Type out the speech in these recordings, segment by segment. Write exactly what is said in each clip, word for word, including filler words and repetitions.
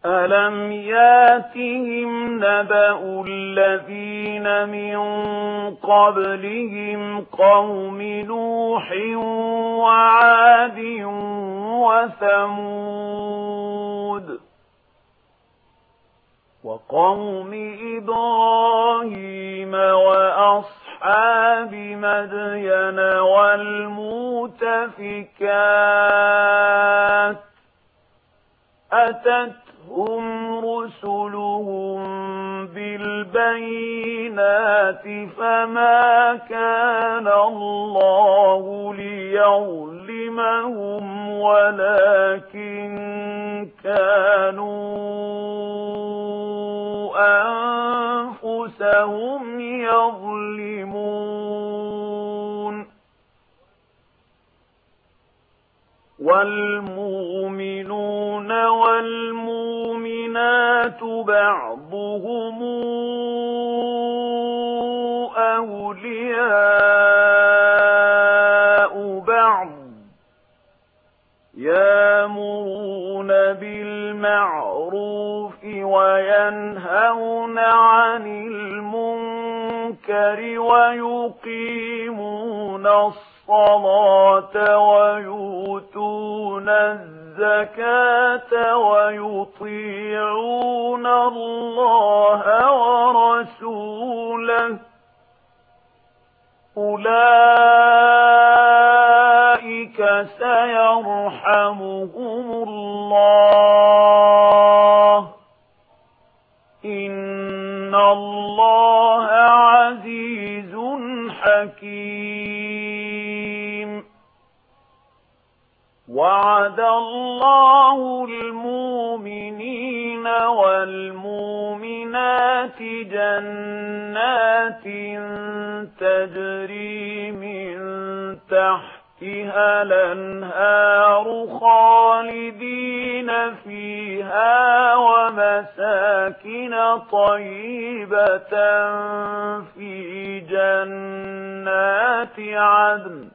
أَلَمْ يَأْتِهِمْ نَبَأُ الَّذِينَ مِنْ قَبْلِهِمْ قَوْمِ نُوحٍ وَعَادٍ وَثَمُودَ وَقَوْمِ إِبْرَاهِيمَ وَأَصْحَابِ مَدْيَنَ وَالْمُؤْتَفِكَاتِ أَتَتْهُمْ رُسُلُهُم بِالْبَيِّنَاتِ فَمَا كَانَ اللَّهُ لِيَظْلِمَهُمْ وَلَكِن كَانُوا أَنفُسَهُمْ يَظْلِمُونَ وَالْمُؤْمِنُونَ وَالْمُؤْمِنَاتُ بَعْضُهُمْ أَوْلِيَاءُ بَعْضٍ يَأْمُرُونَ بِالْمَعْرُوفِ وَيَنْهَوْنَ عَنِ الْمُنكَرِ وَيُقِيمُونَ الصَّلَاةَ وَيُؤْتُونَ الزَّكَاةَ وَيُطِيعُونَ اللَّهَ وَرَسُولَهُ أُولَئِكَ سَيَرْحَمُهُمُ اللَّهُ إِنَّ اللَّهَ عَزِيزٌ حَكِيمٌ وَعَدَ اللَّهُ الْمُؤْمِنِينَ وَالْمُؤْمِنَاتِ جَنَّاتٍ تَجْرِي مِن تَحْتِهَا الْأَنْهَارُ خَالِدِينَ فِيهَا وَمَسَاكِنَ طَيِّبَةً فِي جَنَّاتِ عَدْنٍ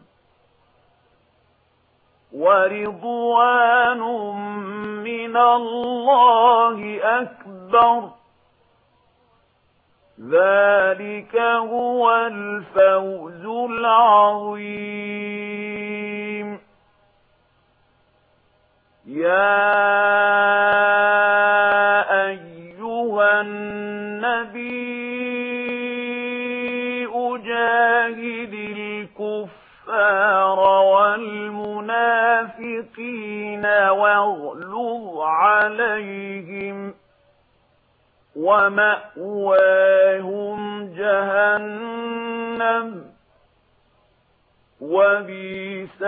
وَرِضْوَانٌ مِّنَ اللَّهِ أَكْبَرُ ذَلِكَ هُوَ الْفَوْزُ الْعَظِيمُ يَا أَيُّهَا النَّبِيُّ جَاهِدِ الْكُفَّارَ وَالْمُنَافِقِينَ وَاغْلُظْ عَلَيْهِمْ وَمَأْوَاهُمْ جَهَنَّمُ وَبِئْسَ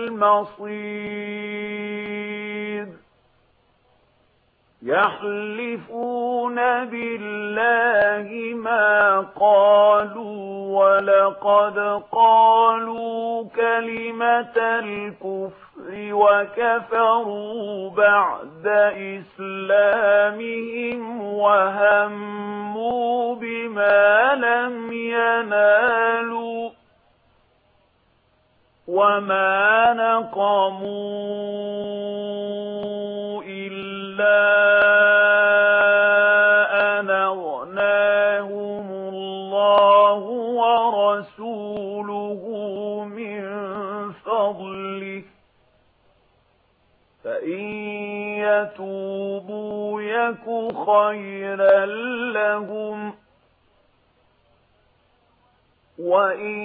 الْمَصِيرُ يَحْلِفُونَ بِاللَّهِ مَا قَالُوا وَلَقَدْ قَالُوا كَلِمَةَ الْكُفْرِ وَكَفَرُوا بَعْدَ إِسْلَامِهِمْ وَهَمُّوا بِمَا لَمْ يَنَالُوا وَمَا نَقَمُوا إِلَّا أَنْ أَغْنَاهُمُ اللَّهُ وَرَسُولُهُ مِنْ فَضْلِهِ فَإِنْ يَتُوبُوا يَكُ خَيْرًا لَهُمْ وَإِنْ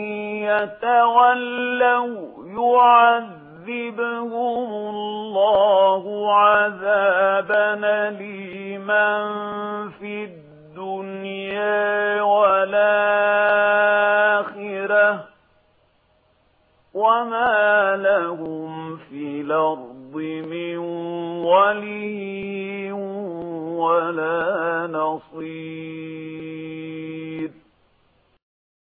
يَتَوَلَّوْا يُعَذِّبْهُمُ اللَّهُ عَذَابًا أَلِيمًا فِي الدُّنْيَا وَالْآخِرَةِ وَمَا لَهُمْ فِي الْأَرْضِ مِنْ وَلِيٍّ وَلَا نَصِيرٍ